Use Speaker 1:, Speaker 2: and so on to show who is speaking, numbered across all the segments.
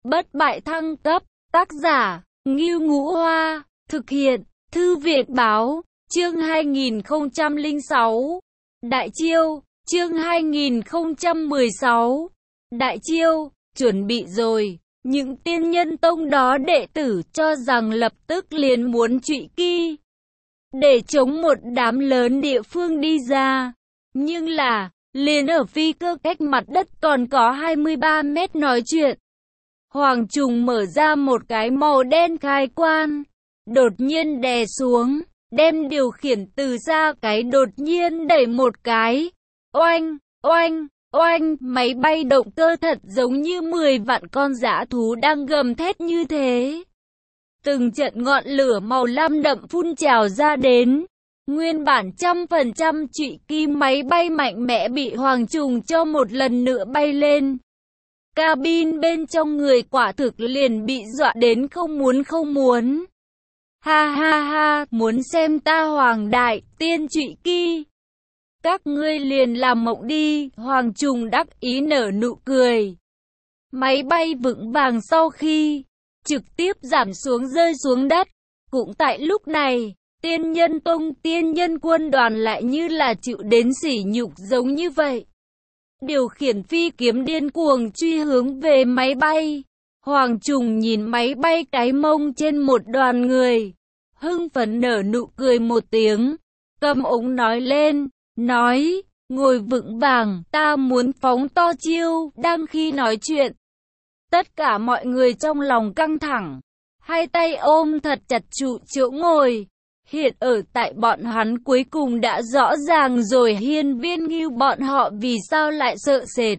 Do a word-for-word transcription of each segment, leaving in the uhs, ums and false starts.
Speaker 1: Bất bại thăng cấp, tác giả, Ngưu Ngũ Hoa, thực hiện, Thư viện báo, chương hai nghìn không trăm lẻ sáu, Đại Chiêu, chương hai nghìn không trăm mười sáu, Đại Chiêu, chuẩn bị rồi, những tiên nhân tông đó đệ tử cho rằng lập tức liền muốn trụy kỳ, để chống một đám lớn địa phương đi ra, nhưng là, liền ở phi cơ cách mặt đất còn có hai mươi ba mét nói chuyện. Hoàng trùng mở ra một cái màu đen khai quan, đột nhiên đè xuống, đem điều khiển từ xa cái đột nhiên đẩy một cái. Oanh, oanh, oanh, máy bay động cơ thật giống như mười vạn con dã thú đang gầm thét như thế. Từng trận ngọn lửa màu lam đậm phun trào ra đến. Nguyên bản trăm phần trăm trụy kỳ máy bay mạnh mẽ bị Hoàng trùng cho một lần nữa bay lên. Cabin bên trong người quả thực liền bị dọa đến không muốn không muốn. Ha ha ha, muốn xem ta Hoàng đại tiên trụy kỳ. Các ngươi liền làm mộng đi, Hoàng trùng đắc ý nở nụ cười. Máy bay vững vàng sau khi trực tiếp giảm xuống rơi xuống đất. Cũng tại lúc này, tiên nhân tông tiên nhân quân đoàn lại như là chịu đến sỉ nhục giống như vậy. Điều khiển phi kiếm điên cuồng truy hướng về máy bay. Hoàng trùng nhìn máy bay cái mông trên một đoàn người. Hưng phấn nở nụ cười một tiếng. Cầm ống nói lên, nói, ngồi vững vàng, ta muốn phóng to chiêu. Đang khi nói chuyện, tất cả mọi người trong lòng căng thẳng. Hai tay ôm thật chặt trụ chỗ ngồi. Hiện ở tại bọn hắn cuối cùng đã rõ ràng rồi Hiên Viên Ngưu bọn họ vì sao lại sợ sệt.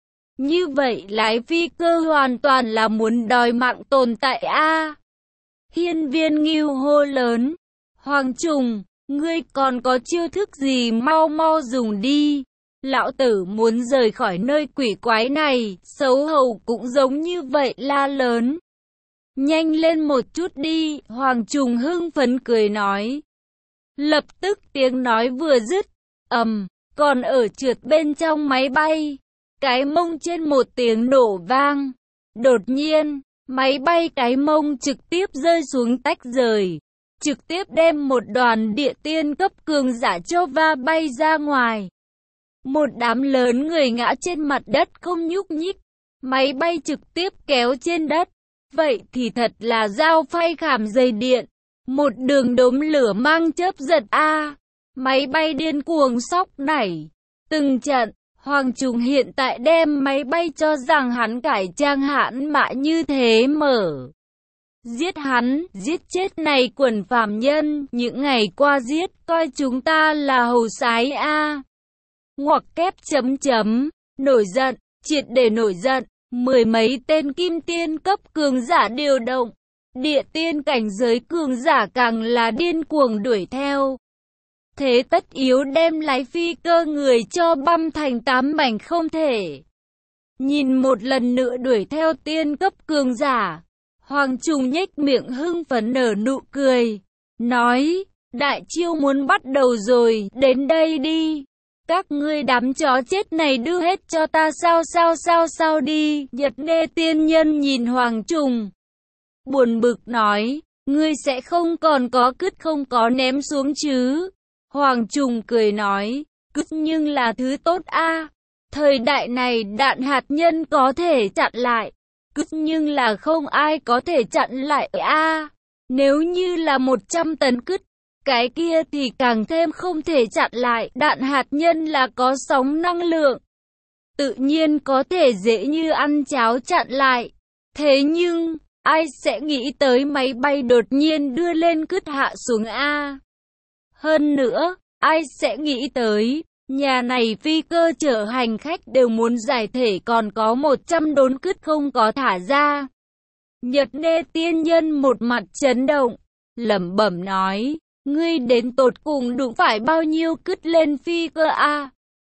Speaker 1: Như vậy lái phi cơ hoàn toàn là muốn đòi mạng tồn tại a. Hiên Viên Ngưu hô lớn, Hoàng trùng, ngươi còn có chiêu thức gì mau mau dùng đi. Lão tử muốn rời khỏi nơi quỷ quái này, xấu hầu cũng giống như vậy la lớn. Nhanh lên một chút đi, Hoàng trùng hưng phấn cười nói. Lập tức tiếng nói vừa dứt, ầm, còn ở trượt bên trong máy bay, cái mông trên một tiếng nổ vang. Đột nhiên, máy bay cái mông trực tiếp rơi xuống tách rời, trực tiếp đem một đoàn địa tiên cấp cường giả cho va bay ra ngoài. Một đám lớn người ngã trên mặt đất không nhúc nhích, máy bay trực tiếp kéo trên đất. Vậy thì thật là dao phay khảm dây điện. Một đường đốm lửa mang chớp giật a. Máy bay điên cuồng sóc nảy. Từng trận, Hoàng trùng hiện tại đem máy bay cho rằng hắn cải trang hãn mã như thế mở. Giết hắn, giết chết này quần phàm nhân. Những ngày qua giết, coi chúng ta là hầu sái a. Ngoặc kép chấm chấm. Nổi giận, triệt để nổi giận. Mười mấy tên kim tiên cấp cường giả điều động, địa tiên cảnh giới cường giả càng là điên cuồng đuổi theo. Thế tất yếu đem lái phi cơ người cho băm thành tám mảnh không thể. Nhìn một lần nữa đuổi theo tiên cấp cường giả, Hoàng trùng nhếch miệng hưng phấn nở nụ cười, nói, đại chiêu muốn bắt đầu rồi, đến đây đi. Các ngươi đám chó chết này đưa hết cho ta sao sao sao sao đi. Nhật Nê tiên nhân nhìn Hoàng trùng, buồn bực nói, ngươi sẽ không còn có cứt không có ném xuống chứ. Hoàng trùng cười nói, cứt nhưng là thứ tốt a. Thời đại này đạn hạt nhân có thể chặn lại, cứt nhưng là không ai có thể chặn lại a. Nếu như là một trăm tấn cứt, cái kia thì càng thêm không thể chặn lại. Đạn hạt nhân là có sóng năng lượng, tự nhiên có thể dễ như ăn cháo chặn lại. Thế nhưng, ai sẽ nghĩ tới máy bay đột nhiên đưa lên cứt hạ xuống a? Hơn nữa, ai sẽ nghĩ tới, nhà này phi cơ chở hành khách đều muốn giải thể còn có một trăm đốn cứt không có thả ra. Nhật Nê tiên nhân một mặt chấn động, lẩm bẩm nói, ngươi đến tột cùng đụng phải bao nhiêu cứt lên phi cơ a?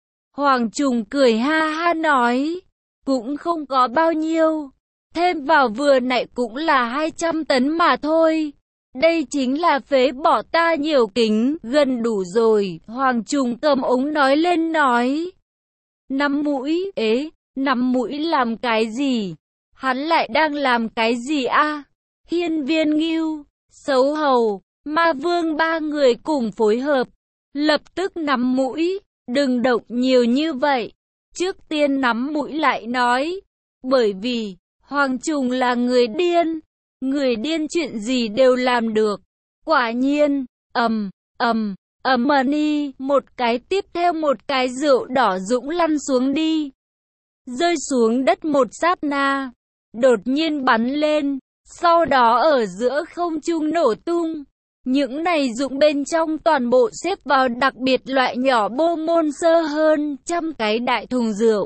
Speaker 1: Hoàng trùng cười ha ha nói, cũng không có bao nhiêu, thêm vào vừa nãy cũng là hai trăm tấn mà thôi. Đây chính là phế bỏ ta nhiều kính, gần đủ rồi. Hoàng trùng cầm ống nói lên nói, năm mũi, ế, năm mũi làm cái gì? Hắn lại đang làm cái gì a? Hiên Viên Ngưu, Sấu Hầu, Ma Vương ba người cùng phối hợp, lập tức nắm mũi, đừng động nhiều như vậy. Trước tiên nắm mũi lại nói, bởi vì Hoàng Trùng là người điên, người điên chuyện gì đều làm được. Quả nhiên, ầm, ầm, ầm ni, một cái tiếp theo một cái rượu đỏ dũng lăn xuống đi. Rơi xuống đất một sát na, đột nhiên bắn lên, sau đó ở giữa không trung nổ tung. Những này dụng bên trong toàn bộ xếp vào đặc biệt loại nhỏ bô môn sơ hơn trăm cái đại thùng rượu.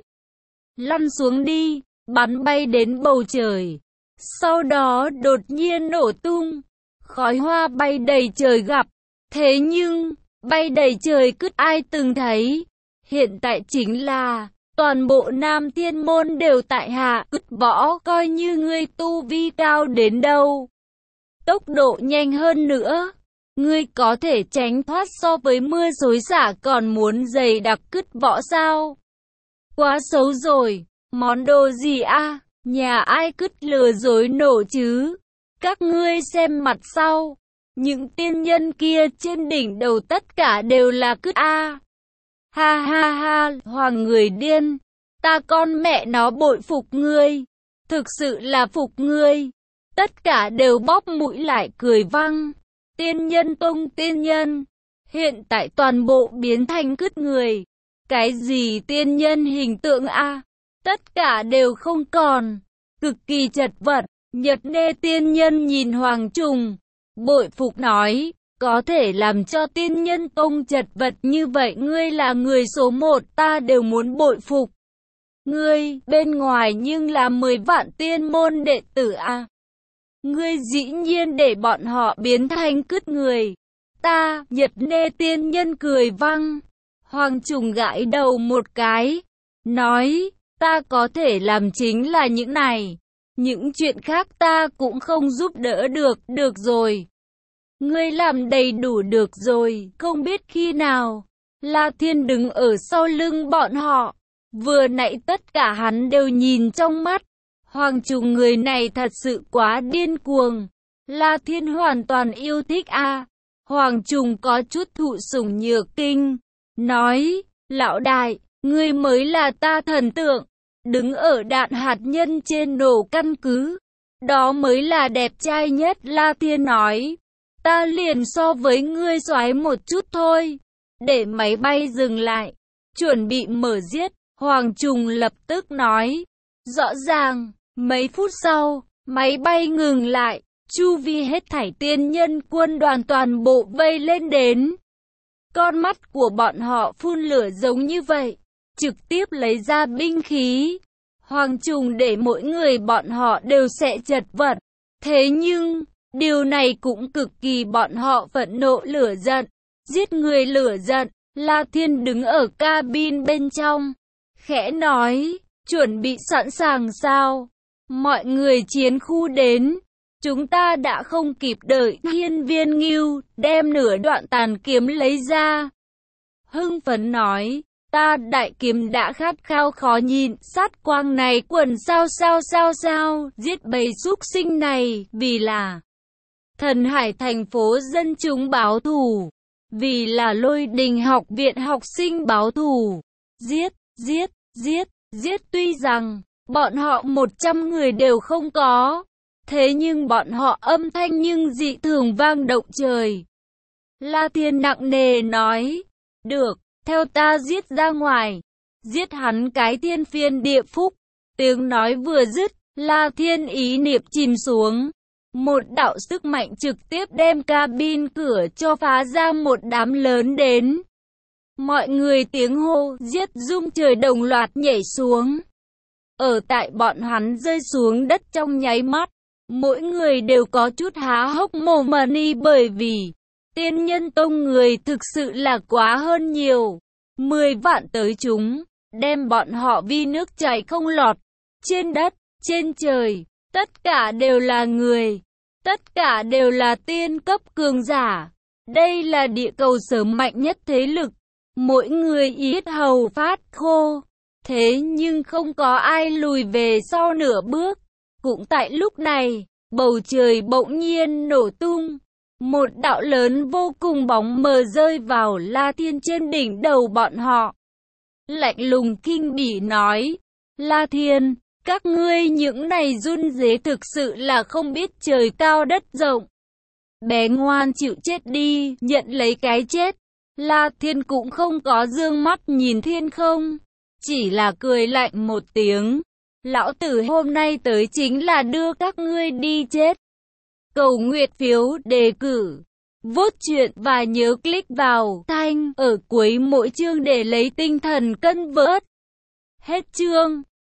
Speaker 1: Lăn xuống đi, bắn bay đến bầu trời. Sau đó đột nhiên nổ tung, khói hoa bay đầy trời gặp. Thế nhưng, bay đầy trời cứt ai từng thấy. Hiện tại chính là, toàn bộ Nam Thiên Môn đều tại hạ cứt võ, coi như ngươi tu vi cao đến đâu. Tốc độ nhanh hơn nữa, ngươi có thể tránh thoát so với mưa xối xả còn muốn dày đặc cứt võ sao? Quá xấu rồi, món đồ gì a? Nhà ai cứt lừa dối nổ chứ? Các ngươi xem mặt sau, những tiên nhân kia trên đỉnh đầu tất cả đều là cứt a. Ha ha ha, Hoàng người điên, ta con mẹ nó bội phục ngươi, thực sự là phục ngươi. Tất cả đều bóp mũi lại cười vang. Tiên nhân tông tiên nhân, hiện tại toàn bộ biến thành cứt người. Cái gì tiên nhân hình tượng a? Tất cả đều không còn, cực kỳ chật vật. Nhật Nê tiên nhân nhìn Hoàng Trùng, bội phục nói, có thể làm cho tiên nhân tông chật vật như vậy, ngươi là người số một, ta đều muốn bội phục. Ngươi, bên ngoài nhưng là mười vạn tiên môn đệ tử a. Ngươi dĩ nhiên để bọn họ biến thành cứt người. Ta, Nhật Nê tiên nhân cười vang. Hoàng Trùng gãi đầu một cái, nói, ta có thể làm chính là những này. Những chuyện khác ta cũng không giúp đỡ được, được rồi. Ngươi làm đầy đủ được rồi, không biết khi nào. La Thiên đứng ở sau lưng bọn họ. Vừa nãy tất cả hắn đều nhìn trong mắt. Hoàng Trùng người này thật sự quá điên cuồng. La Thiên hoàn toàn yêu thích a. À. Hoàng Trùng có chút thụ sủng nhược kinh. Nói, lão đại, ngươi mới là ta thần tượng. Đứng ở đạn hạt nhân trên nổ căn cứ. Đó mới là đẹp trai nhất. La Thiên nói, ta liền so với ngươi xoái một chút thôi. Để máy bay dừng lại, chuẩn bị mở giết. Hoàng Trùng lập tức nói, rõ ràng. Mấy phút sau, máy bay ngừng lại, chu vi hết thảy tiên nhân quân đoàn toàn bộ vây lên đến. Con mắt của bọn họ phun lửa giống như vậy, trực tiếp lấy ra binh khí. Hoàng Trùng để mỗi người bọn họ đều sẽ chật vật. Thế nhưng, điều này cũng cực kỳ bọn họ phẫn nộ lửa giận. Giết người lửa giận, La Thiên đứng ở cabin bên trong, khẽ nói, chuẩn bị sẵn sàng sao? Mọi người chiến khu đến, chúng ta đã không kịp đợi. Hiên Viên Ngưu đem nửa đoạn tàn kiếm lấy ra, hưng phấn nói, ta đại kiếm đã khát khao khó nhịn, sát quang này quần sao sao sao sao, giết bầy súc sinh này, vì là Thần Hải thành phố dân chúng báo thù, vì là Lôi Đình học viện học sinh báo thù, giết, giết, giết, giết. Tuy rằng bọn họ một trăm người đều không có, thế nhưng bọn họ âm thanh nhưng dị thường vang động trời. La Thiên nặng nề nói, được, theo ta giết ra ngoài, giết hắn cái thiên phiên địa phúc. Tiếng nói vừa dứt, La Thiên ý niệm chìm xuống, một đạo sức mạnh trực tiếp đem cabin cửa cho phá ra một đám lớn đến. Mọi người tiếng hô giết rung trời đồng loạt nhảy xuống. Ở tại bọn hắn rơi xuống đất trong nháy mắt, mỗi người đều có chút há hốc mồm mà ni, bởi vì tiên nhân tông người thực sự là quá hơn nhiều. Mười vạn tới chúng, đem bọn họ vi nước chảy không lọt. Trên đất, trên trời, tất cả đều là người, tất cả đều là tiên cấp cường giả. Đây là địa cầu sớm mạnh nhất thế lực, mỗi người yết hầu phát khô. Thế nhưng không có ai lùi về sau nửa bước. Cũng tại lúc này, bầu trời bỗng nhiên nổ tung. Một đạo lớn vô cùng bóng mờ rơi vào La Thiên trên đỉnh đầu bọn họ. Lạnh lùng kinh bỉ nói, La Thiên, các ngươi những này run rế thực sự là không biết trời cao đất rộng. Bé ngoan chịu chết đi, nhận lấy cái chết. La Thiên cũng không có dương mắt nhìn Thiên Không, chỉ là cười lạnh một tiếng. Lão tử hôm nay tới chính là đưa các ngươi đi chết. Cầu nguyện phiếu đề cử, vote chuyện và nhớ click vào thanh ở cuối mỗi chương để lấy tinh thần cân vớt. Hết chương.